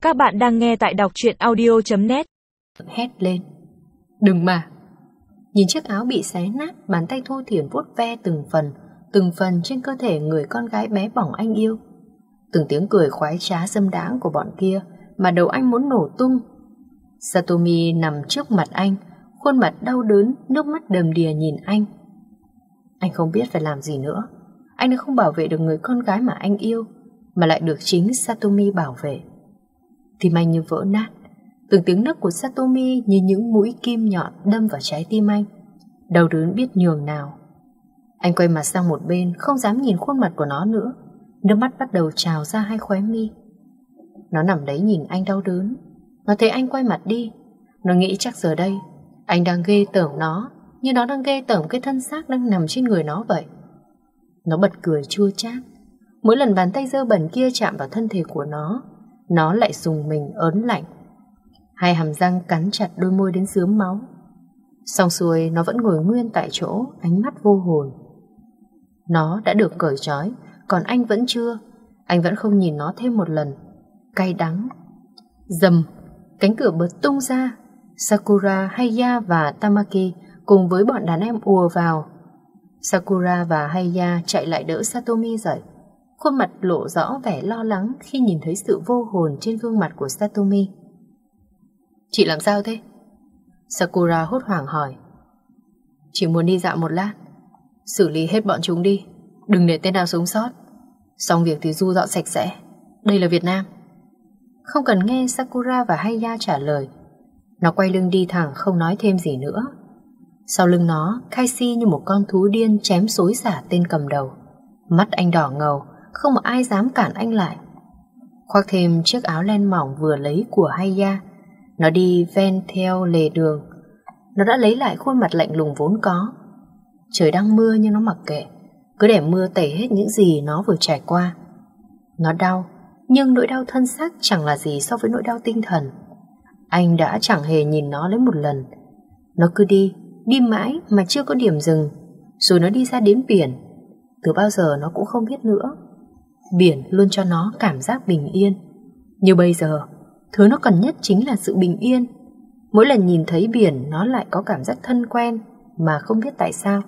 Các bạn đang nghe tại đọc truyện audio.net. Hét lên: đừng mà! Nhìn chiếc áo bị xé nát, bàn tay Thu Thiền vuốt ve từng phần trên cơ thể người con gái bé bỏng anh yêu. Từng tiếng cười khoái trá dâm đãng của bọn kia mà đầu anh muốn nổ tung. Satomi nằm trước mặt anh, khuôn mặt đau đớn, nước mắt đầm đìa nhìn anh. Anh không biết phải làm gì nữa. Anh đã không bảo vệ được người con gái mà anh yêu, mà lại được chính Satomi bảo vệ. Tim anh như vỡ nát. Từng tiếng nấc của Satomi như những mũi kim nhọn đâm vào trái tim anh. Đau đớn biết nhường nào. Anh quay mặt sang một bên, không dám nhìn khuôn mặt của nó nữa. Nước mắt bắt đầu trào ra hai khóe mi. Nó nằm đấy nhìn anh đau đớn. Nó thấy anh quay mặt đi. Nó nghĩ chắc giờ đây anh đang ghê tởm nó, như nó đang ghê tởm cái thân xác đang nằm trên người nó vậy. Nó bật cười chua chát. Mỗi lần bàn tay dơ bẩn kia chạm vào thân thể của nó lại rùng mình ớn lạnh. Hai hàm răng cắn chặt đôi môi đến rướm máu. Xong xuôi nó vẫn ngồi nguyên tại chỗ, ánh mắt vô hồn. Nó đã được cởi trói, còn anh vẫn chưa. Anh vẫn không nhìn nó thêm một lần. Cay đắng. Dầm, cánh cửa bật tung ra. Sakura, Haya và Tamaki cùng với bọn đàn em ùa vào. Sakura và Haya chạy lại đỡ Satomi dậy. Khuôn mặt lộ rõ vẻ lo lắng khi nhìn thấy sự vô hồn trên gương mặt của Satomi. Chị làm sao thế? Sakura hốt hoảng hỏi. Chỉ muốn đi dạo một lát, xử lý hết bọn chúng đi, đừng để tên nào sống sót. Xong việc thì du dọn sạch sẽ. Đây là Việt Nam. Không cần nghe Sakura và Haya trả lời, nó quay lưng đi thẳng, không nói thêm gì nữa. Sau lưng nó, Kaishi như một con thú điên chém xối xả tên cầm đầu. Mắt anh đỏ ngầu, không một ai dám cản anh lại. Khoác thêm chiếc áo len mỏng vừa lấy của Haya, nó đi ven theo lề đường. Nó đã lấy lại khuôn mặt lạnh lùng vốn có. Trời đang mưa nhưng nó mặc kệ, cứ để mưa tẩy hết những gì nó vừa trải qua. Nó đau, nhưng nỗi đau thân xác chẳng là gì so với nỗi đau tinh thần. Anh đã chẳng hề nhìn nó lấy một lần. Nó cứ đi mãi mà chưa có điểm dừng. Rồi nó đi ra đến biển. Từ bao giờ nó cũng không biết nữa. Biển luôn cho nó cảm giác bình yên. Như bây giờ, thứ nó cần nhất chính là sự bình yên. Mỗi lần nhìn thấy biển, nó lại có cảm giác thân quen mà không biết tại sao.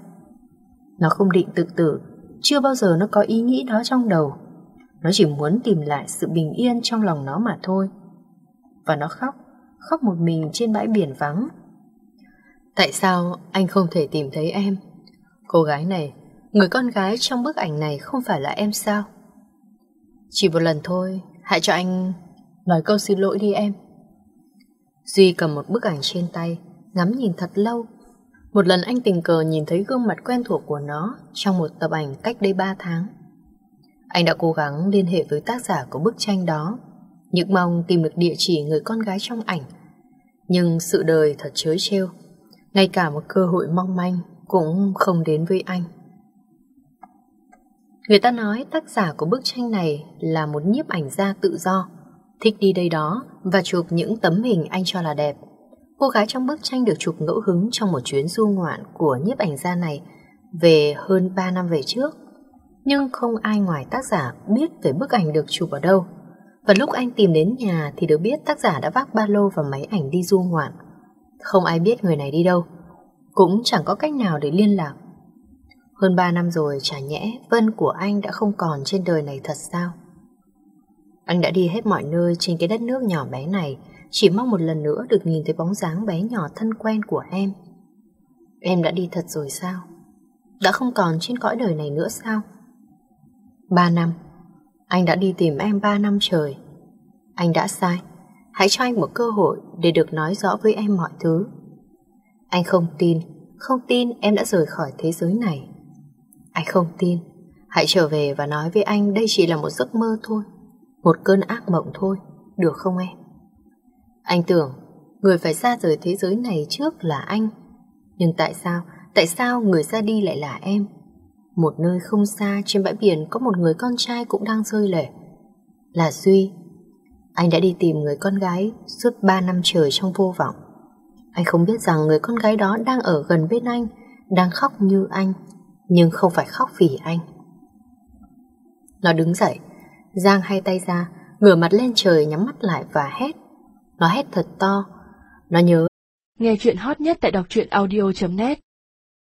Nó không định tự tử, chưa bao giờ nó có ý nghĩ đó trong đầu. Nó chỉ muốn tìm lại sự bình yên trong lòng nó mà thôi. Và nó khóc một mình trên bãi biển vắng. Tại sao anh không thể tìm thấy em? Cô gái này, người con gái trong bức ảnh này không phải là em sao? Chỉ một lần thôi, hãy cho anh nói câu xin lỗi đi em. Duy cầm một bức ảnh trên tay, ngắm nhìn thật lâu. Một lần anh tình cờ nhìn thấy gương mặt quen thuộc của nó trong một tập ảnh cách đây 3 tháng. Anh đã cố gắng liên hệ với tác giả của bức tranh đó, nhưng mong tìm được địa chỉ người con gái trong ảnh. Nhưng sự đời thật trớ trêu, ngay cả một cơ hội mong manh cũng không đến với anh. Người ta nói tác giả của bức tranh này là một nhiếp ảnh gia tự do, thích đi đây đó và chụp những tấm hình anh cho là đẹp. Cô gái trong bức tranh được chụp ngẫu hứng trong một chuyến du ngoạn của nhiếp ảnh gia này về hơn 3 năm về trước. Nhưng không ai ngoài tác giả biết về bức ảnh được chụp ở đâu. Và lúc anh tìm đến nhà thì được biết tác giả đã vác ba lô và máy ảnh đi du ngoạn. Không ai biết người này đi đâu, cũng chẳng có cách nào để liên lạc. Hơn 3 năm rồi, chả nhẽ Vân của anh đã không còn trên đời này thật sao? Anh đã đi hết mọi nơi trên cái đất nước nhỏ bé này, chỉ mong một lần nữa được nhìn thấy bóng dáng bé nhỏ thân quen của em. Em đã đi thật rồi sao? Đã không còn trên cõi đời này nữa sao? 3 năm. Anh đã đi tìm em 3 năm trời. Anh đã sai. Hãy cho anh một cơ hội để được nói rõ với em mọi thứ. Anh không tin em đã rời khỏi thế giới này. Anh không tin. Hãy trở về và nói với anh đây chỉ là một giấc mơ thôi, một cơn ác mộng thôi, được không em? Anh tưởng người phải ra rời thế giới này trước là anh. Nhưng tại sao người ra đi lại là em? Một nơi không xa trên bãi biển có một người con trai cũng đang rơi lệ. Là Duy. Anh đã đi tìm người con gái suốt 3 năm trời trong vô vọng. Anh không biết rằng người con gái đó đang ở gần bên anh, đang khóc như anh, nhưng không phải khóc vì anh. Nó đứng dậy, giang hai tay ra, ngửa mặt lên trời nhắm mắt lại và hét. Nó hét thật to. Nó nhớ. Nghe chuyện hot nhất tại đọc truyện audio.net